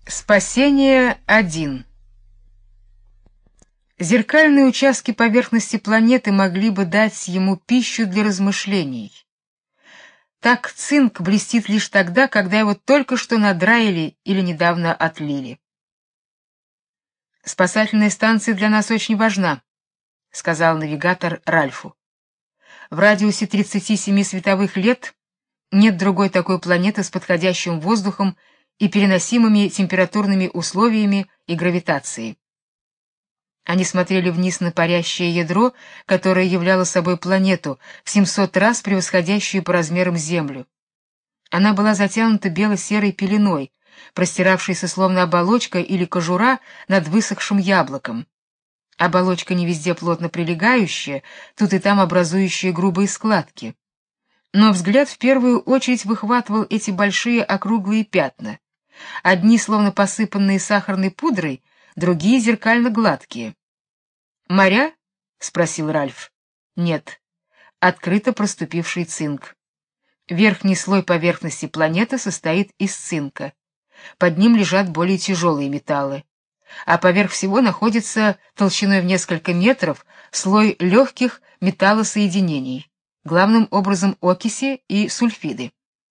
Спасение 1. Зеркальные участки поверхности планеты могли бы дать ему пищу для размышлений. Так цинк блестит лишь тогда, когда его только что надраили или недавно отлили. Спасательная станция для нас очень важна, сказал навигатор Ральфу. В радиусе 37 световых лет нет другой такой планеты с подходящим воздухом и переносимыми температурными условиями и гравитацией. Они смотрели вниз на парящее ядро, которое являло собой планету, в 700 раз превосходящую по размерам Землю. Она была затянута бело-серой пеленой, простиравшейся словно оболочка или кожура над высохшим яблоком. Оболочка не везде плотно прилегающая, тут и там образующая грубые складки. Но взгляд в первую очередь выхватывал эти большие округлые пятна. Одни словно посыпанные сахарной пудрой, другие зеркально гладкие. «Моря?» — спросил Ральф. «Нет. Открыто проступивший цинк. Верхний слой поверхности планеты состоит из цинка. Под ним лежат более тяжелые металлы. А поверх всего находится толщиной в несколько метров слой легких металлосоединений, главным образом окиси и сульфиды.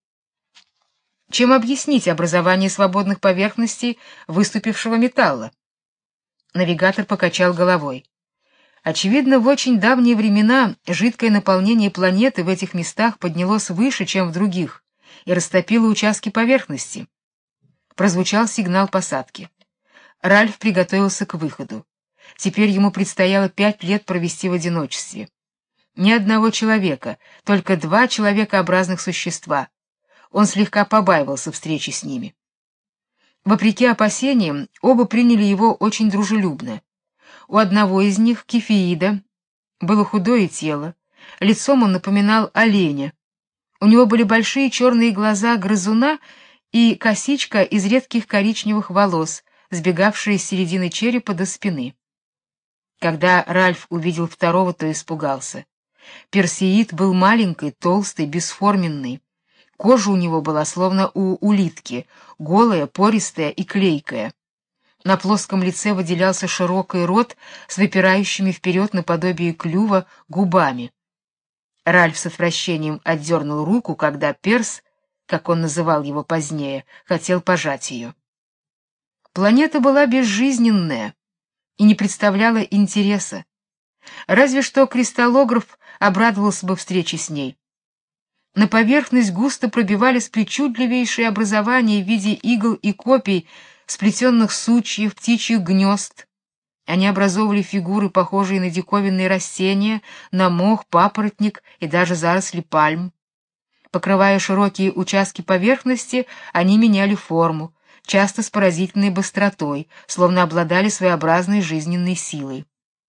Чем объяснить образование свободных поверхностей выступившего металла?» Навигатор покачал головой. Очевидно, в очень давние времена жидкое наполнение планеты в этих местах поднялось выше, чем в других, и растопило участки поверхности. Прозвучал сигнал посадки. Ральф приготовился к выходу. Теперь ему предстояло 5 лет провести в одиночестве. Ни одного человека, только 2 человекообразных существа. Он слегка побаивался встречи с ними. Вопреки опасениям, оба приняли его очень дружелюбно. У одного из них, Кефеида, было худое тело, лицом он напоминал оленя. У него были большие черные глаза грызуна и косичка из редких коричневых волос, сбегавшая с середины черепа до спины. Когда Ральф увидел второго, то испугался. Персеид был маленький, толстый, бесформенный. Кожа у него была словно у улитки, голая, пористая и клейкая. На плоском лице выделялся широкий рот с выпирающими вперед наподобие клюва губами. Ральф с отвращением отдернул руку, когда Перс, как он называл его позднее, хотел пожать ее. Планета была безжизненная и не представляла интереса. Разве что кристаллограф обрадовался бы встрече с ней. На поверхность густо пробивались причудливейшие образования в виде игл и копий, сплетенных сучьев, птичьих гнезд. Они образовывали фигуры, похожие на диковинные растения, на мох, папоротник и даже заросли пальм. Покрывая широкие участки поверхности, они меняли форму, часто с поразительной быстротой, словно обладали своеобразной жизненной силой.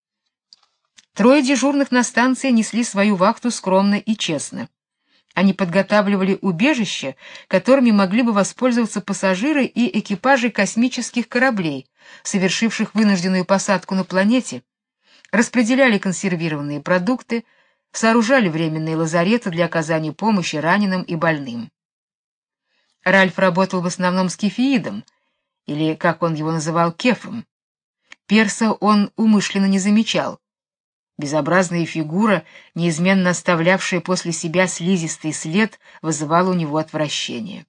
3 дежурных на станции несли свою вахту скромно и честно. Они подготавливали убежища, которыми могли бы воспользоваться пассажиры и экипажи космических кораблей, совершивших вынужденную посадку на планете, распределяли консервированные продукты, сооружали временные лазареты для оказания помощи раненым и больным. Ральф работал в основном с Кефеидом, или, как он его называл, Кефом. Перса он умышленно не замечал. Безобразная фигура, неизменно оставлявшая после себя слизистый след, вызывала у него отвращение.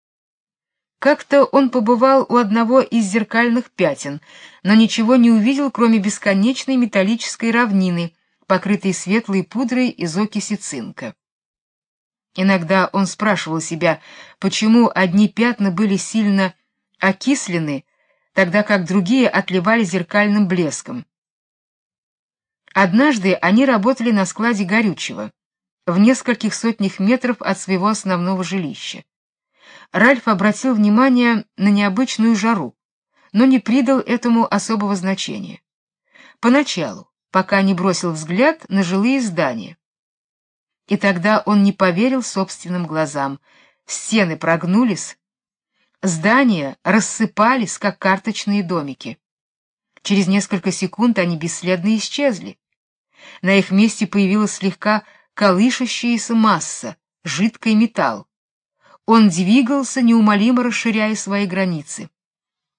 Как-то он побывал у одного из зеркальных пятен, но ничего не увидел, кроме бесконечной металлической равнины, покрытой светлой пудрой из окиси цинка. Иногда он спрашивал себя, почему одни пятна были сильно окислены, тогда как другие отливали зеркальным блеском. Однажды они работали на складе горючего, в нескольких сотнях метров от своего основного жилища. Ральф обратил внимание на необычную жару, но не придал этому особого значения. Поначалу, пока не бросил взгляд на жилые здания. И тогда он не поверил собственным глазам. Стены прогнулись, здания рассыпались, как карточные домики. Через несколько секунд они бесследно исчезли. На их месте появилась слегка колышащаяся масса, жидкий металл. Он двигался, неумолимо расширяя свои границы.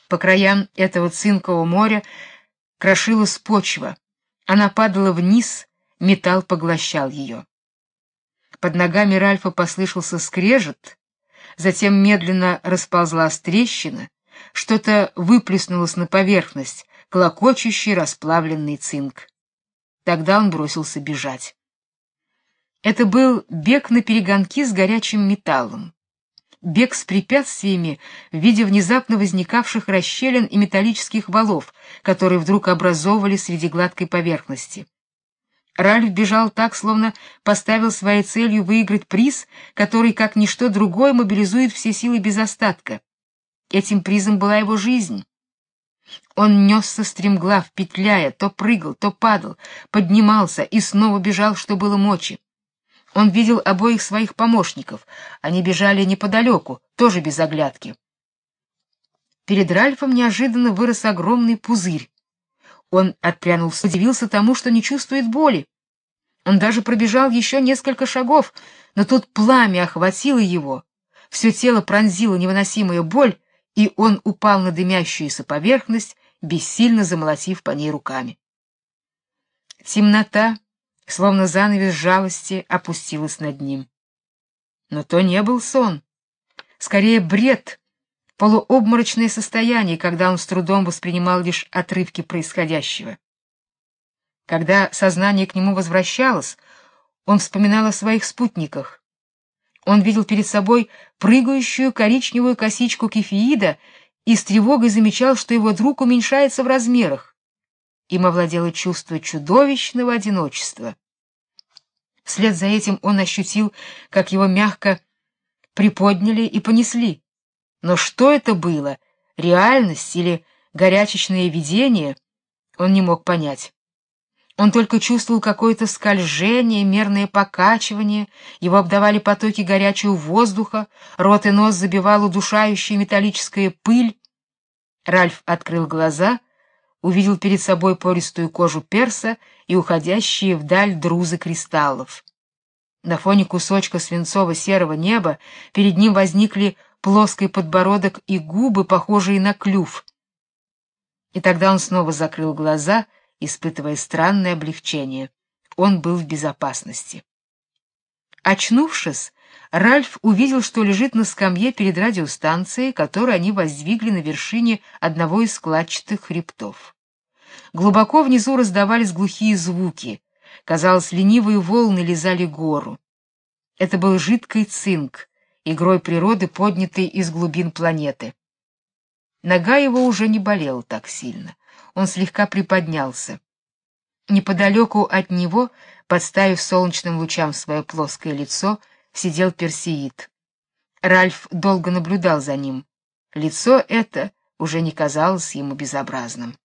По краям этого цинкового моря крошилась почва. Она падала вниз, металл поглощал ее. Под ногами Ральфа послышался скрежет, затем медленно расползлась трещина, что-то выплеснулось на поверхность, клокочущий расплавленный цинк. Тогда он бросился бежать. Это был бег наперегонки с горячим металлом. Бег с препятствиями в виде внезапно возникавших расщелин и металлических валов, которые вдруг образовывались среди гладкой поверхности. Ральф бежал так, словно поставил своей целью выиграть приз, который, как ничто другое, мобилизует все силы без остатка. Этим призом была его жизнь. Он несся стремглав, петляя, то прыгал, то падал, поднимался и снова бежал, что было мочи. Он видел обоих своих помощников. Они бежали неподалеку, тоже без оглядки. Перед Ральфом неожиданно вырос огромный пузырь. Он отпрянул, удивился тому, что не чувствует боли. Он даже пробежал еще несколько шагов, но тут пламя охватило его. Все тело пронзила невыносимая боль, и он упал на дымящуюся поверхность, бессильно замолотив по ней руками. Темнота, словно занавес жалости, опустилась над ним. Но то не был сон, скорее бред, полуобморочное состояние, когда он с трудом воспринимал лишь отрывки происходящего. Когда сознание к нему возвращалось, он вспоминал о своих спутниках. Он видел перед собой прыгающую коричневую косичку Кефиида и с тревогой замечал, что его друг уменьшается в размерах. Им овладело чувство чудовищного одиночества. Вслед за этим он ощутил, как его мягко приподняли и понесли. Но что это было, реальность или горячечное видение, он не мог понять. Он только чувствовал какое-то скольжение, мерное покачивание, его обдавали потоки горячего воздуха, рот и нос забивала удушающая металлическая пыль. Ральф открыл глаза, увидел перед собой пористую кожу перса и уходящие вдаль друзы кристаллов. На фоне кусочка свинцово-серого неба перед ним возникли плоский подбородок и губы, похожие на клюв. И тогда он снова закрыл глаза, испытывая странное облегчение. Он был в безопасности. Очнувшись, Ральф увидел, что лежит на скамье перед радиостанцией, которую они воздвигли на вершине одного из складчатых хребтов. Глубоко внизу раздавались глухие звуки. Казалось, ленивые волны лизали гору. Это был жидкий цинк, игрой природы, поднятый из глубин планеты. Нога его уже не болела так сильно. Он слегка приподнялся. Неподалеку от него, подставив солнечным лучам свое плоское лицо, сидел Персеид. Ральф долго наблюдал за ним. Лицо это уже не казалось ему безобразным.